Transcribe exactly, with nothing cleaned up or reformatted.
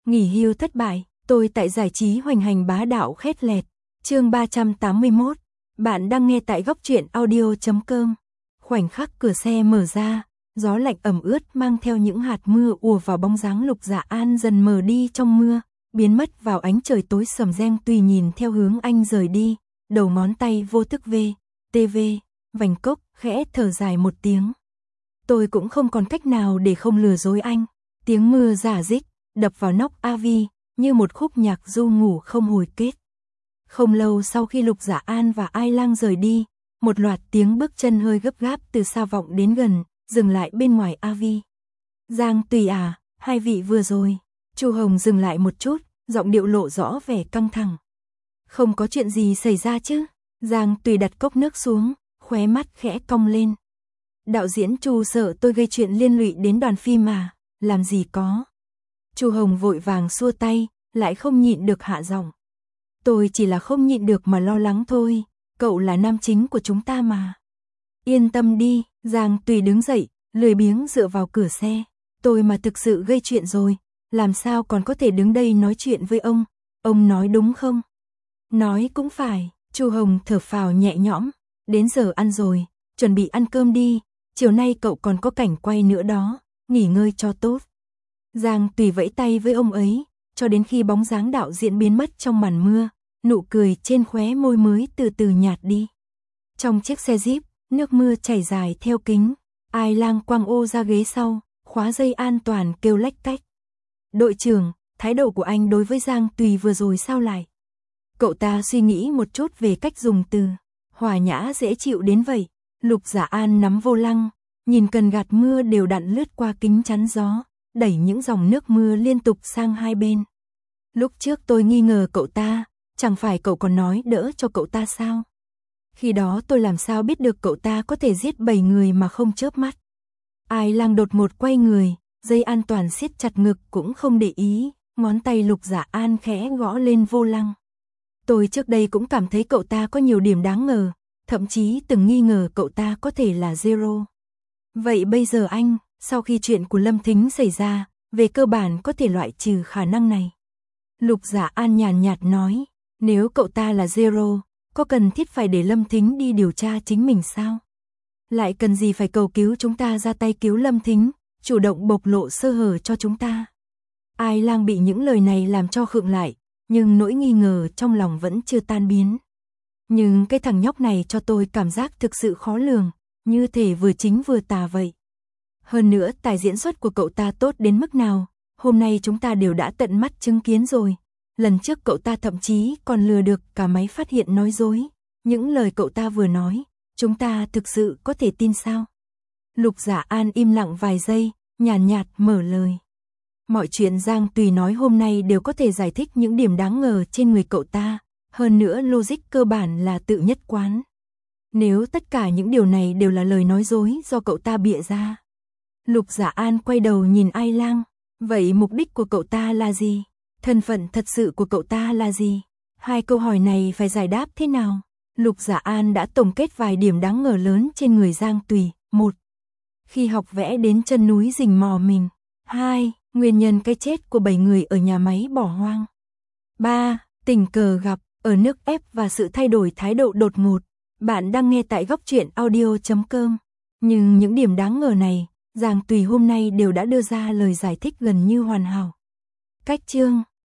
Nghỉ hưu thất bại, tôi tại giải trí hoành hành bá đạo khét lẹt. Chương ba trăm tám mươi mốt. Bạn đang nghe tại góc truyện audio chấm com. Khoảnh khắc cửa xe mở ra, gió lạnh ẩm ướt mang theo những hạt mưa ùa vào bóng dáng Lục Dạ An dần mờ đi trong mưa, biến mất vào ánh trời tối sầm Giang Tùy nhìn theo hướng anh rời đi, đầu ngón tay vô thức về, tê vê, vành cốc, khẽ thở dài một tiếng. Tôi cũng không còn cách nào để không lừa dối anh. Tiếng mưa rả rích, đập vào nóc a vê, như một khúc nhạc du ngủ không hồi kết. Không lâu sau khi Lục Dạ An và Ai Lang rời đi, một loạt tiếng bước chân hơi gấp gáp từ xa vọng đến gần, dừng lại bên ngoài a vê. Giang Tùy à, hai vị vừa rồi. Chu Hồng dừng lại một chút, giọng điệu lộ rõ vẻ căng thẳng. Không có chuyện gì xảy ra chứ? Giang Tùy đặt cốc nước xuống, khóe mắt khẽ cong lên. Đạo diễn Chu sợ tôi gây chuyện liên lụy đến đoàn phim mà, làm gì có. Chu Hồng vội vàng xua tay, lại không nhịn được hạ giọng. Tôi chỉ là không nhịn được mà lo lắng thôi, cậu là nam chính của chúng ta mà. Yên tâm đi, Giang Tùy đứng dậy, lười biếng dựa vào cửa xe. Tôi mà thực sự gây chuyện rồi, làm sao còn có thể đứng đây nói chuyện với ông, ông nói đúng không? Nói cũng phải, Chu Hồng thở phào nhẹ nhõm, đến giờ ăn rồi, chuẩn bị ăn cơm đi, chiều nay cậu còn có cảnh quay nữa đó, nghỉ ngơi cho tốt. Giang Tùy vẫy tay với ông ấy, cho đến khi bóng dáng đạo diễn biến mất trong màn mưa, nụ cười trên khóe môi mới từ từ nhạt đi. Trong chiếc xe Jeep, nước mưa chảy dài theo kính, Ai Lang quăng ô ra ghế sau, khóa dây an toàn kêu lách cách. Đội trưởng, thái độ của anh đối với Giang Tùy vừa rồi sao lại? Cậu ta suy nghĩ một chút về cách dùng từ, hòa nhã dễ chịu đến vậy. Lục Dạ An nắm vô lăng, nhìn cần gạt mưa đều đặn lướt qua kính chắn gió, đẩy những dòng nước mưa liên tục sang hai bên. Lúc trước tôi nghi ngờ cậu ta, chẳng phải cậu còn nói đỡ cho cậu ta sao? Khi đó tôi làm sao biết được cậu ta có thể giết bảy người mà không chớp mắt. Ai Lang đột ngột quay người, dây an toàn siết chặt ngực cũng không để ý, ngón tay Lục Dạ An khẽ gõ lên vô lăng. Tôi trước đây cũng cảm thấy cậu ta có nhiều điểm đáng ngờ, thậm chí từng nghi ngờ cậu ta có thể là Zero. Vậy bây giờ anh, sau khi chuyện của Lâm Thính xảy ra, về cơ bản có thể loại trừ khả năng này. Lục Dạ An nhàn nhạt nói, nếu cậu ta là Zero, có cần thiết phải để Lâm Thính đi điều tra chính mình sao? Lại cần gì phải cầu cứu chúng ta ra tay cứu Lâm Thính, chủ động bộc lộ sơ hở cho chúng ta? Ai Lang bị những lời này làm cho khựng lại, nhưng nỗi nghi ngờ trong lòng vẫn chưa tan biến. Nhưng cái thằng nhóc này cho tôi cảm giác thực sự khó lường, như thể vừa chính vừa tà vậy. Hơn nữa tài diễn xuất của cậu ta tốt đến mức nào, hôm nay chúng ta đều đã tận mắt chứng kiến rồi. Lần trước cậu ta thậm chí còn lừa được cả máy phát hiện nói dối. Những lời cậu ta vừa nói, chúng ta thực sự có thể tin sao? Lục Dạ An im lặng vài giây, nhàn nhạt, nhạt mở lời. Mọi chuyện Giang Tùy nói hôm nay đều có thể giải thích những điểm đáng ngờ trên người cậu ta, hơn nữa logic cơ bản là tự nhất quán. Nếu tất cả những điều này đều là lời nói dối do cậu ta bịa ra. Lục Dạ An quay đầu nhìn Ai Lang, vậy mục đích của cậu ta là gì? Thân phận thật sự của cậu ta là gì? Hai câu hỏi này phải giải đáp thế nào? Lục Dạ An đã tổng kết vài điểm đáng ngờ lớn trên người Giang Tùy. Một. Khi học vẽ đến chân núi rình mò mình. Hai. Nguyên nhân cái chết của bảy người ở nhà máy bỏ hoang. Ba. Tình cờ gặp, ở nước ép và sự thay đổi thái độ đột ngột. Bạn đang nghe tại góc truyện audio chấm com. Nhưng những điểm đáng ngờ này, Giang Tùy hôm nay đều đã đưa ra lời giải thích gần như hoàn hảo. Cách chương